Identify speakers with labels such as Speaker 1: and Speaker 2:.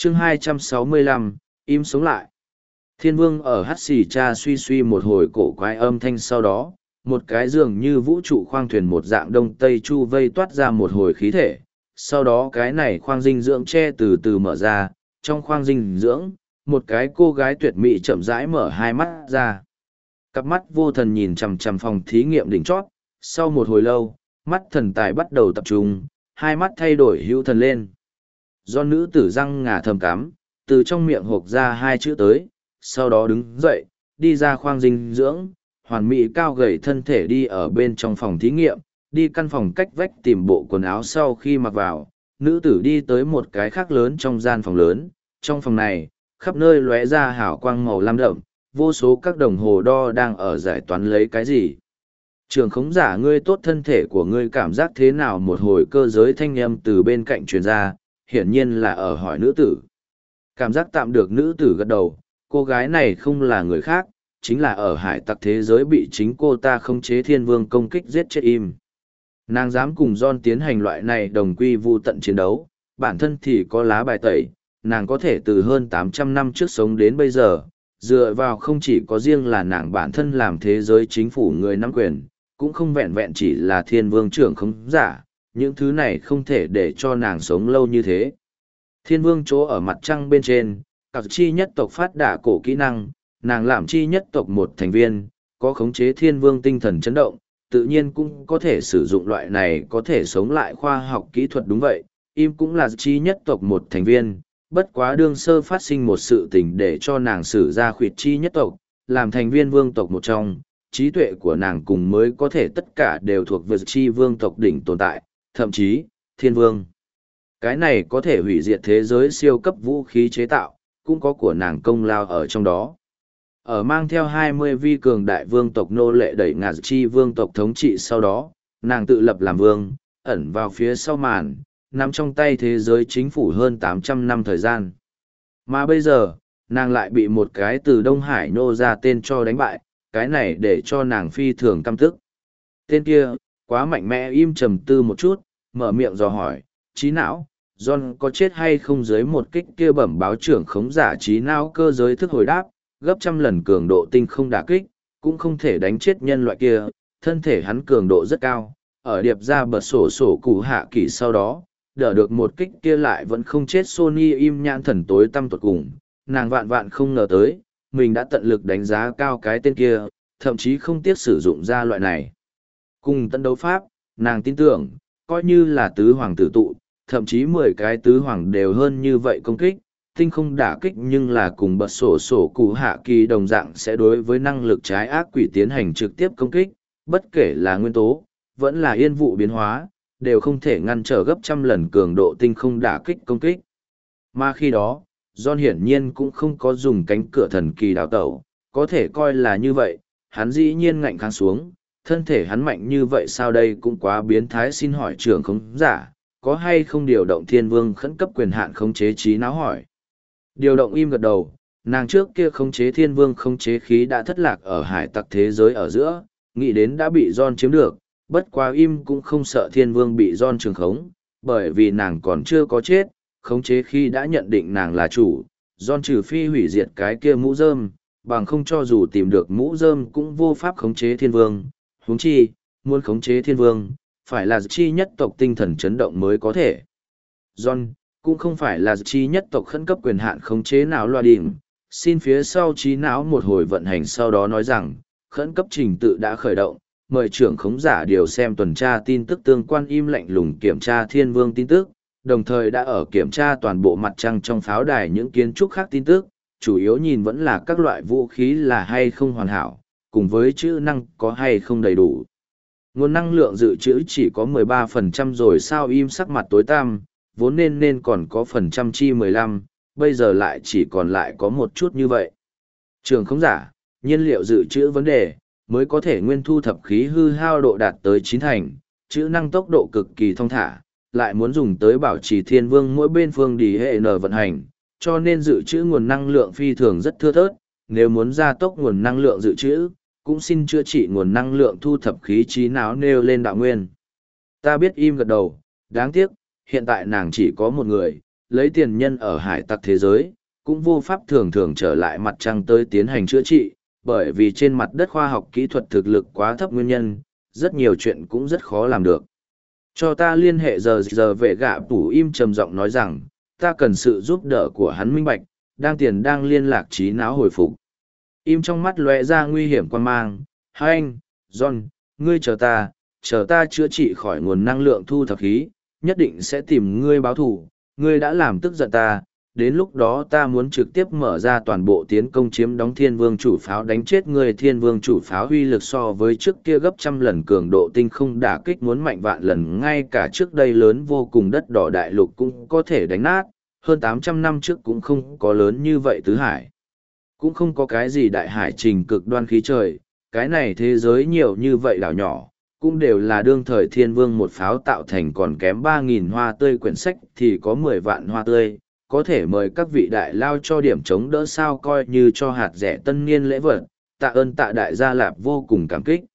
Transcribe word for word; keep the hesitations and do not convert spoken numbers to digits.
Speaker 1: chương hai trăm sáu mươi lăm, im sống lại. Thiên vương ở hắt xì cha suy suy một hồi cổ quái âm thanh, sau đó, một cái dường như vũ trụ khoang thuyền một dạng đông tây chu vây toát ra một hồi khí thể. Sau đó cái này khoang dinh dưỡng che từ từ mở ra, trong khoang dinh dưỡng, một cái cô gái tuyệt mỹ chậm rãi mở hai mắt ra. Cặp mắt vô thần nhìn chằm chằm phòng thí nghiệm đỉnh chót, sau một hồi lâu, mắt thần tài bắt đầu tập trung, hai mắt thay đổi hữu thần lên. Do nữ tử răng ngà thầm cắm, từ trong miệng hộc ra hai chữ tới, sau đó đứng dậy, đi ra khoang dinh dưỡng, hoàn mỹ cao gầy thân thể đi ở bên trong phòng thí nghiệm, đi căn phòng cách vách tìm bộ quần áo. Sau khi mặc vào, nữ tử đi tới một cái khác lớn trong gian phòng lớn, trong phòng này, khắp nơi lóe ra hào quang màu lam đậm, vô số các đồng hồ đo đang ở giải toán lấy cái gì. Trường khống giả, ngươi tốt, thân thể của ngươi cảm giác thế nào? Một hồi cơ giới thanh âm từ bên cạnh truyền ra, hiển nhiên là ở hỏi nữ tử. Cảm giác tạm được, nữ tử gật đầu. Cô gái này không là người khác, chính là ở hải tặc thế giới bị chính cô ta khống chế thiên vương công kích giết chết im. Nàng dám cùng John tiến hành loại này đồng quy vu tận chiến đấu, bản thân thì có lá bài tẩy, nàng có thể từ hơn tám trăm năm trước sống đến bây giờ, dựa vào không chỉ có riêng là nàng bản thân làm thế giới chính phủ người nắm quyền, cũng không vẹn vẹn chỉ là thiên vương trưởng khống giả, những thứ này không thể để cho nàng sống lâu như thế. Thiên vương chỗ ở mặt trăng bên trên, các chi nhất tộc phát đả cổ kỹ năng, nàng làm chi nhất tộc một thành viên, có khống chế thiên vương tinh thần chấn động, tự nhiên cũng có thể sử dụng loại này có thể sống lại khoa học kỹ thuật. Đúng vậy, im cũng là chi nhất tộc một thành viên, bất quá đương sơ phát sinh một sự tình để cho nàng sử ra khuyệt chi nhất tộc, làm thành viên vương tộc một trong, trí tuệ của nàng cùng mới có thể tất cả đều thuộc về chi vương tộc đỉnh tồn tại, thậm chí, thiên vương. Cái này có thể hủy diệt thế giới siêu cấp vũ khí chế tạo, cũng có của nàng công lao ở trong đó. Ở mang theo hai mươi vi cường đại vương tộc nô lệ đẩy ngạt chi vương tộc thống trị sau đó, nàng tự lập làm vương, ẩn vào phía sau màn, nắm trong tay thế giới chính phủ hơn tám trăm năm thời gian. Mà bây giờ, nàng lại bị một cái từ Đông Hải nô ra tên cho đánh bại, cái này để cho nàng phi thường căm tức. Tên kia, quá mạnh mẽ. Im trầm tư một chút, mở miệng dò hỏi, trí não, John có chết hay không? Dưới một kích kia bẩm báo trưởng khống giả trí não cơ giới thức hồi đáp, gấp trăm lần cường độ tinh không đả kích, cũng không thể đánh chết nhân loại kia, thân thể hắn cường độ rất cao, ở điệp ra bật sổ sổ cụ hạ kỳ sau đó, đỡ được một kích kia lại vẫn không chết. Sony im nhãn thần tối tăm tuột cùng, nàng vạn vạn không ngờ tới, mình đã tận lực đánh giá cao cái tên kia, thậm chí không tiếc sử dụng ra loại này. Cùng tận đấu pháp, nàng tin tưởng, coi như là tứ hoàng tử tụ, thậm chí mười cái tứ hoàng đều hơn như vậy công kích, tinh không đả kích nhưng là cùng bật sổ sổ cụ hạ kỳ đồng dạng sẽ đối với năng lực trái ác quỷ tiến hành trực tiếp công kích, bất kể là nguyên tố, vẫn là yên vụ biến hóa, đều không thể ngăn trở gấp trăm lần cường độ tinh không đả kích công kích. Mà khi đó, John hiển nhiên cũng không có dùng cánh cửa thần kỳ đào tẩu, có thể coi là như vậy, hắn dĩ nhiên ngạnh kháng xuống, thân thể hắn mạnh như vậy sao? Đây cũng quá biến thái. Xin hỏi trưởng khống giả, có hay không điều động thiên vương khẩn cấp quyền hạn khống chế trí não? Hỏi. Điều động. Im gật đầu, nàng trước kia khống chế thiên vương khống chế khí đã thất lạc ở hải tặc thế giới ở giữa, nghĩ đến đã bị John chiếm được, bất quá Im cũng không sợ thiên vương bị John trường khống, bởi vì nàng còn chưa có chết, khống chế khí đã nhận định nàng là chủ, John trừ phi hủy diệt cái kia mũ rơm, bằng không cho dù tìm được mũ rơm cũng vô pháp khống chế thiên vương, huống chi, muốn khống chế thiên vương, phải là chi nhất tộc tinh thần chấn động mới có thể. John, cũng không phải là chi nhất tộc khẩn cấp quyền hạn khống chế não loa đỉnh, xin phía sau trí não một hồi vận hành, sau đó nói rằng, khẩn cấp trình tự đã khởi động, mời trưởng khống giả điều xem tuần tra tin tức tương quan. Im lạnh lùng kiểm tra thiên vương tin tức, đồng thời đã ở kiểm tra toàn bộ mặt trăng trong pháo đài những kiến trúc khác tin tức, chủ yếu nhìn vẫn là các loại vũ khí là hay không hoàn hảo, cùng với chữ năng có hay không đầy đủ. Nguồn năng lượng dự trữ chỉ có mười ba phần trăm rồi sao? Im sắc mặt tối tăm, vốn nên nên còn có phần trăm chi mười lăm, bây giờ lại chỉ còn lại có một chút như vậy. Trường khống giả, nhiên liệu dự trữ vấn đề, mới có thể nguyên thu thập khí hư hao độ đạt tới chín thành, chữ năng tốc độ cực kỳ thông thả, lại muốn dùng tới bảo trì thiên vương mỗi bên phương đi hệ n vận hành, cho nên dự trữ nguồn năng lượng phi thường rất thưa thớt. Nếu muốn gia tốc nguồn năng lượng dự trữ, cũng xin chữa trị nguồn năng lượng thu thập khí trí não nêu lên đạo nguyên. Ta biết. Im gật đầu, đáng tiếc, hiện tại nàng chỉ có một người, lấy tiền nhân ở hải tặc thế giới, cũng vô pháp thường thường trở lại mặt trăng tới tiến hành chữa trị, bởi vì trên mặt đất khoa học kỹ thuật thực lực quá thấp nguyên nhân, rất nhiều chuyện cũng rất khó làm được. Cho ta liên hệ giờ giờ vệ gạ tủ im trầm giọng nói rằng, ta cần sự giúp đỡ của hắn minh bạch, đang tiền đang liên lạc trí não hồi phục. Im trong mắt lóe ra nguy hiểm quan mang, hai anh, John, ngươi chờ ta, chờ ta chữa trị khỏi nguồn năng lượng thu thập khí, nhất định sẽ tìm ngươi báo thù, ngươi đã làm tức giận ta, đến lúc đó ta muốn trực tiếp mở ra toàn bộ tiến công chiếm đóng thiên vương chủ pháo đánh chết ngươi. Thiên vương chủ pháo uy lực so với trước kia gấp trăm lần, cường độ tinh không đả kích muốn mạnh vạn lần, ngay cả trước đây lớn vô cùng đất đỏ đại lục cũng có thể đánh nát, hơn tám trăm năm trước cũng không có lớn như vậy tứ hải. Cũng không có cái gì đại hải trình cực đoan khí trời, cái này thế giới nhiều như vậy đảo nhỏ, cũng đều là đương thời thiên vương một pháo tạo thành, còn kém ba nghìn hoa tươi quyển sách thì có mười vạn hoa tươi, có thể mời các vị đại lao cho điểm chống đỡ sao, coi như cho hạt rẻ tân niên lễ vật, tạ ơn tạ đại gia lạp vô cùng cảm kích.